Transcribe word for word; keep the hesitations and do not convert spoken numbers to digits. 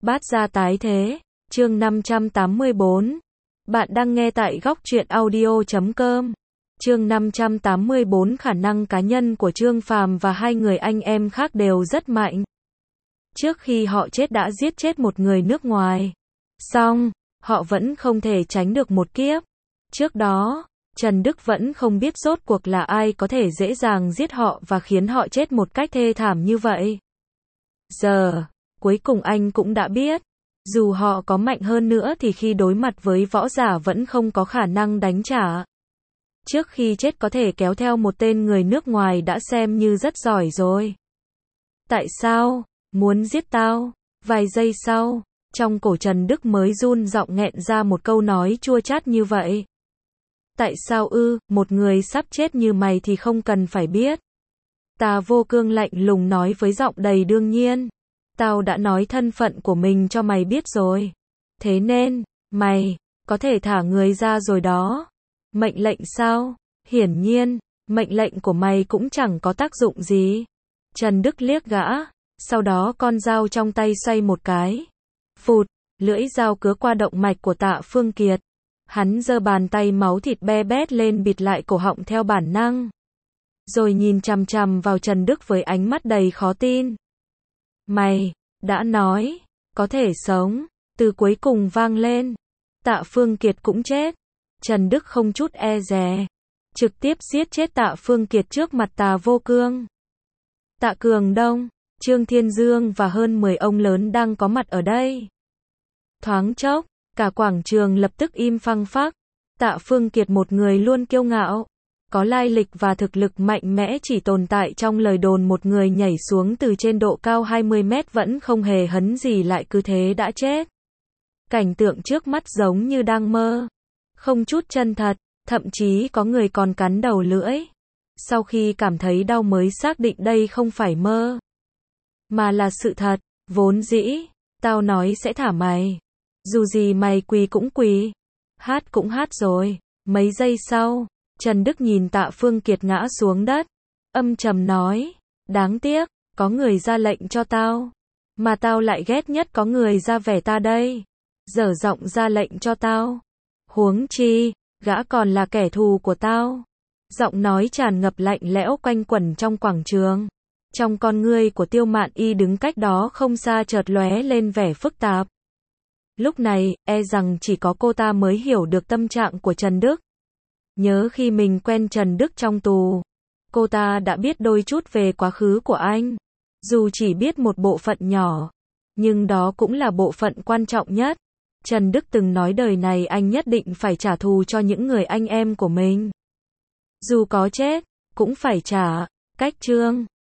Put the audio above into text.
Bát gia tái thế, chương năm trăm tám mươi bốn. Bạn đang nghe tại góc truyện audio chấm com. Chương năm trăm tám mươi bốn. Khả năng cá nhân của Trương Phàm và hai người anh em khác đều rất mạnh. Trước khi họ chết đã giết chết một người nước ngoài. Xong, họ vẫn không thể tránh được một kiếp. Trước đó, Trần Đức vẫn không biết rốt cuộc là ai có thể dễ dàng giết họ và khiến họ chết một cách thê thảm như vậy. Giờ, cuối cùng anh cũng đã biết. Dù họ có mạnh hơn nữa thì khi đối mặt với võ giả vẫn không có khả năng đánh trả. Trước khi chết có thể kéo theo một tên người nước ngoài đã xem như rất giỏi rồi. Tại sao? Muốn giết tao? Vài giây sau, trong cổ Trần Đức mới run giọng nghẹn ra một câu nói chua chát như vậy. Tại sao ư, một người sắp chết như mày thì không cần phải biết. Tà Vô Cương lạnh lùng nói với giọng đầy đương nhiên. Tao đã nói thân phận của mình cho mày biết rồi. Thế nên, mày, có thể thả người ra rồi đó. Mệnh lệnh sao? Hiển nhiên, mệnh lệnh của mày cũng chẳng có tác dụng gì. Trần Đức liếc gã, sau đó con dao trong tay xoay một cái. Phụt, lưỡi dao cứa qua động mạch của Tạ Phương Kiệt. Hắn giơ bàn tay máu thịt be bét lên bịt lại cổ họng theo bản năng. Rồi nhìn chằm chằm vào Trần Đức với ánh mắt đầy khó tin. Mày, đã nói, có thể sống, từ cuối cùng vang lên. Tạ Phương Kiệt cũng chết. Trần Đức không chút e dè, trực tiếp giết chết Tạ Phương Kiệt trước mặt Tà Vô Cương. Tạ Cường Đông, Trương Thiên Dương và hơn mười ông lớn đang có mặt ở đây. Thoáng chốc, cả quảng trường lập tức im phăng phắc. Tạ Phương Kiệt một người luôn kiêu ngạo, có lai lịch và thực lực mạnh mẽ chỉ tồn tại trong lời đồn, một người nhảy xuống từ trên độ cao hai mươi mét vẫn không hề hấn gì lại cứ thế đã chết. Cảnh tượng trước mắt giống như đang mơ, không chút chân thật, thậm chí có người còn cắn đầu lưỡi. Sau khi cảm thấy đau mới xác định đây không phải mơ, mà là sự thật. Vốn dĩ, tao nói sẽ thả mày. Dù gì mày quỳ cũng quỳ, hát cũng hát rồi. Mấy giây sau, Trần Đức nhìn Tạ Phương Kiệt ngã xuống đất, âm trầm nói, đáng tiếc, có người ra lệnh cho tao, mà tao lại ghét nhất có người ra vẻ ta đây, dở giọng ra lệnh cho tao. Huống chi, gã còn là kẻ thù của tao. Giọng nói tràn ngập lạnh lẽo quanh quẩn trong quảng trường. Trong con ngươi của Tiêu Mạn Y đứng cách đó không xa chợt lóe lên vẻ phức tạp. Lúc này, e rằng chỉ có cô ta mới hiểu được tâm trạng của Trần Đức. Nhớ khi mình quen Trần Đức trong tù, cô ta đã biết đôi chút về quá khứ của anh. Dù chỉ biết một bộ phận nhỏ, nhưng đó cũng là bộ phận quan trọng nhất. Trần Đức từng nói đời này anh nhất định phải trả thù cho những người anh em của mình. Dù có chết, cũng phải trả. Cách Trương